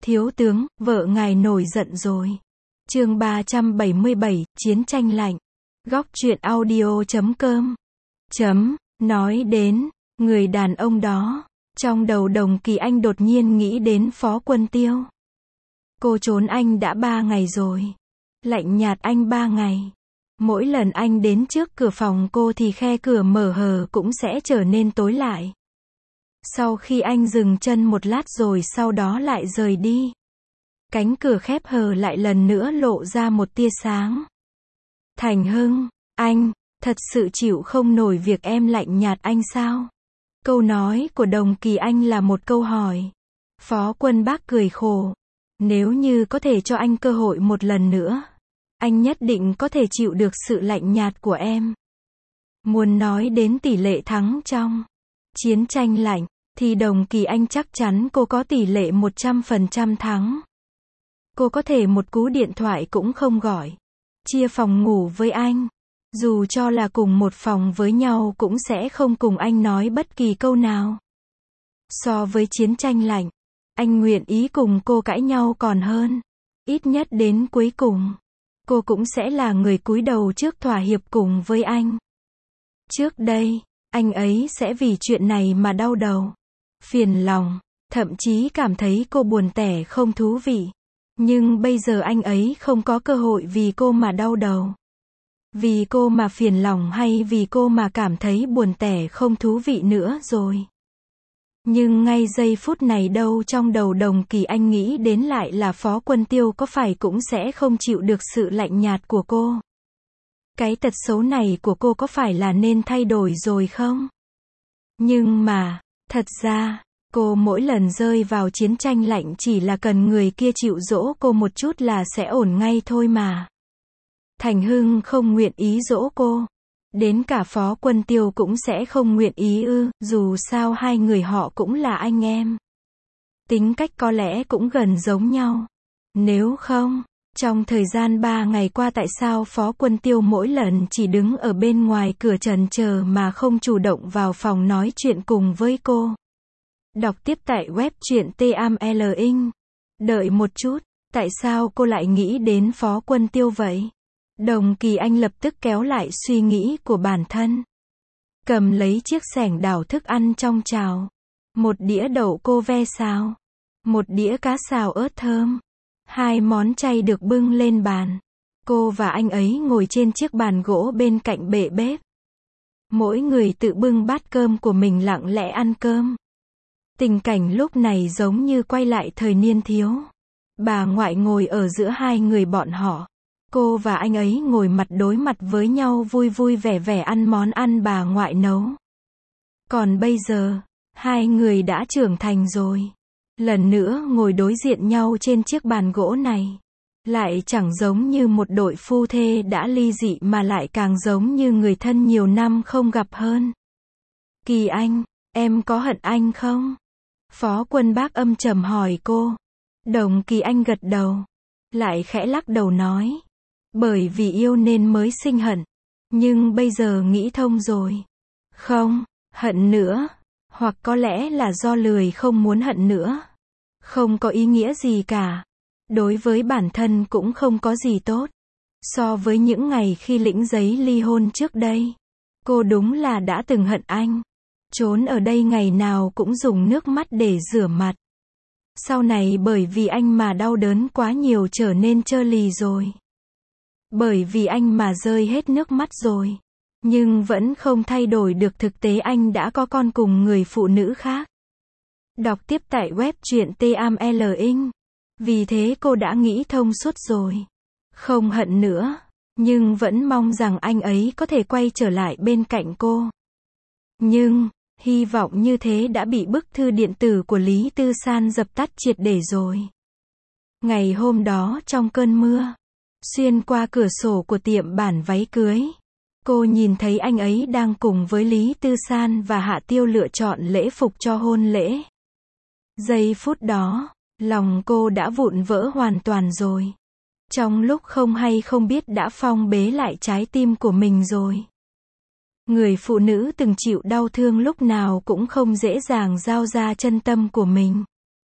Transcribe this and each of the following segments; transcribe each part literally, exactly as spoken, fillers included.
Thiếu tướng, vợ ngài nổi giận rồi. Chương ba trăm bảy mươi bảy, chiến tranh lạnh. Góc truyện audio chấm com. Chấm, nói đến, người đàn ông đó, trong đầu Đồng Kỳ Anh đột nhiên nghĩ đến Phó Quân Tiêu. Cô trốn anh đã ba ngày rồi. Lạnh nhạt anh ba ngày. Mỗi lần anh đến trước cửa phòng cô thì khe cửa mở hờ cũng sẽ trở nên tối lại. Sau khi anh dừng chân một lát rồi sau đó lại rời đi, cánh cửa khép hờ lại lần nữa lộ ra một tia sáng. Thành Hưng, anh, thật sự chịu không nổi việc em lạnh nhạt anh sao? Câu nói của Đồng Kỳ Anh là một câu hỏi. Phó Quân Bác cười khổ. Nếu như có thể cho anh cơ hội một lần nữa, anh nhất định có thể chịu được sự lạnh nhạt của em. Muốn nói đến tỷ lệ thắng trong chiến tranh lạnh, thì Đồng Kỳ Anh chắc chắn cô có tỷ lệ một trăm phần trăm thắng. Cô có thể một cú điện thoại cũng không gọi, chia phòng ngủ với anh. Dù cho là cùng một phòng với nhau cũng sẽ không cùng anh nói bất kỳ câu nào. So với chiến tranh lạnh, anh nguyện ý cùng cô cãi nhau còn hơn. Ít nhất đến cuối cùng, cô cũng sẽ là người cúi đầu trước thỏa hiệp cùng với anh. Trước đây, anh ấy sẽ vì chuyện này mà đau đầu, phiền lòng, thậm chí cảm thấy cô buồn tẻ không thú vị. Nhưng bây giờ anh ấy không có cơ hội vì cô mà đau đầu, vì cô mà phiền lòng hay vì cô mà cảm thấy buồn tẻ không thú vị nữa rồi. Nhưng ngay giây phút này đâu trong đầu Đồng Kỳ Anh nghĩ đến lại là Phó Quân Tiêu có phải cũng sẽ không chịu được sự lạnh nhạt của cô. Cái tật xấu này của cô có phải là nên thay đổi rồi không? Nhưng mà, thật ra, cô mỗi lần rơi vào chiến tranh lạnh chỉ là cần người kia chịu dỗ cô một chút là sẽ ổn ngay thôi mà. Thành Hưng không nguyện ý dỗ cô. Đến cả Phó Quân Tiêu cũng sẽ không nguyện ý ư, dù sao hai người họ cũng là anh em. Tính cách có lẽ cũng gần giống nhau. Nếu không, trong thời gian ba ngày qua tại sao Phó Quân Tiêu mỗi lần chỉ đứng ở bên ngoài cửa trần chờ mà không chủ động vào phòng nói chuyện cùng với cô? Đọc tiếp tại web truyện T A M L Inc. Đợi một chút, tại sao cô lại nghĩ đến Phó Quân Tiêu vậy? Đồng Kỳ Anh lập tức kéo lại suy nghĩ của bản thân. Cầm lấy chiếc xẻng đảo thức ăn trong chảo. Một đĩa đậu cô ve xào. Một đĩa cá xào ớt thơm. Hai món chay được bưng lên bàn. Cô và anh ấy ngồi trên chiếc bàn gỗ bên cạnh bệ bếp. Mỗi người tự bưng bát cơm của mình lặng lẽ ăn cơm. Tình cảnh lúc này giống như quay lại thời niên thiếu. Bà ngoại ngồi ở giữa hai người bọn họ. Cô và anh ấy ngồi mặt đối mặt với nhau vui vui vẻ vẻ ăn món ăn bà ngoại nấu. Còn bây giờ, hai người đã trưởng thành rồi. Lần nữa ngồi đối diện nhau trên chiếc bàn gỗ này. Lại chẳng giống như một đội phu thê đã ly dị mà lại càng giống như người thân nhiều năm không gặp hơn. Kỳ Anh, em có hận anh không? Phó Quân Bác âm trầm hỏi cô. Đồng Kỳ Anh gật đầu. Lại khẽ lắc đầu nói. Bởi vì yêu nên mới sinh hận. Nhưng bây giờ nghĩ thông rồi. Không, hận nữa. Hoặc có lẽ là do lười không muốn hận nữa. Không có ý nghĩa gì cả. Đối với bản thân cũng không có gì tốt. So với những ngày khi lĩnh giấy ly hôn trước đây. Cô đúng là đã từng hận anh. Trốn ở đây ngày nào cũng dùng nước mắt để rửa mặt. Sau này bởi vì anh mà đau đớn quá nhiều trở nên trơ lì rồi. Bởi vì anh mà rơi hết nước mắt rồi. Nhưng vẫn không thay đổi được thực tế anh đã có con cùng người phụ nữ khác. Đọc tiếp tại web truyện T A M L Inc. Vì thế cô đã nghĩ thông suốt rồi. Không hận nữa. Nhưng vẫn mong rằng anh ấy có thể quay trở lại bên cạnh cô. Nhưng, hy vọng như thế đã bị bức thư điện tử của Lý Tư San dập tắt triệt để rồi. Ngày hôm đó trong cơn mưa, xuyên qua cửa sổ của tiệm bản váy cưới, cô nhìn thấy anh ấy đang cùng với Lý Tư San và Hạ Tiêu lựa chọn lễ phục cho hôn lễ. Giây phút đó, lòng cô đã vụn vỡ hoàn toàn rồi. Trong lúc không hay không biết đã phong bế lại trái tim của mình rồi. Người phụ nữ từng chịu đau thương lúc nào cũng không dễ dàng giao ra chân tâm của mình.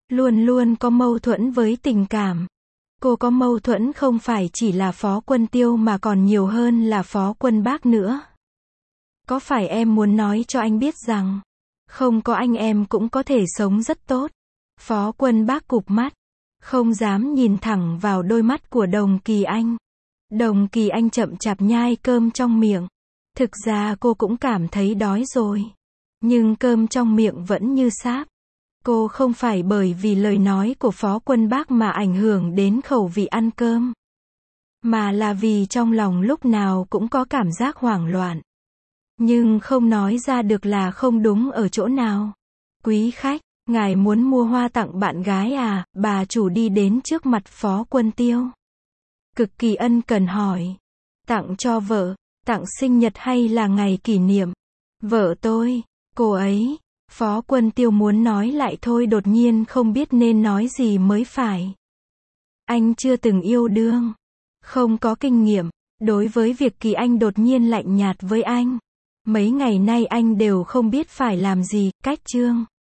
Luôn luôn có mâu thuẫn với tình cảm. Cô có mâu thuẫn không phải chỉ là Phó Quân Tiêu mà còn nhiều hơn là Phó Quân Bác nữa. Có phải em muốn nói cho anh biết rằng, không có anh em cũng có thể sống rất tốt? Phó Quân Bác cụp mắt, không dám nhìn thẳng vào đôi mắt của Đồng Kỳ Anh. Đồng Kỳ Anh chậm chạp nhai cơm trong miệng. Thực ra cô cũng cảm thấy đói rồi. Nhưng cơm trong miệng vẫn như sáp. Cô không phải bởi vì lời nói của Phó Quân Bác mà ảnh hưởng đến khẩu vị ăn cơm. Mà là vì trong lòng lúc nào cũng có cảm giác hoảng loạn. Nhưng không nói ra được là không đúng ở chỗ nào. Quý khách, ngài muốn mua hoa tặng bạn gái à? Bà chủ đi đến trước mặt Phó Quân Tiêu. Cực kỳ ân cần hỏi. Tặng cho vợ, tặng sinh nhật hay là ngày kỷ niệm? Vợ tôi, cô ấy. Phó Quân Tiêu muốn nói lại thôi đột nhiên không biết nên nói gì mới phải. Anh chưa từng yêu đương. Không có kinh nghiệm. Đối với việc Kỳ Anh đột nhiên lạnh nhạt với anh. Mấy ngày nay anh đều không biết phải làm gì, cách chương.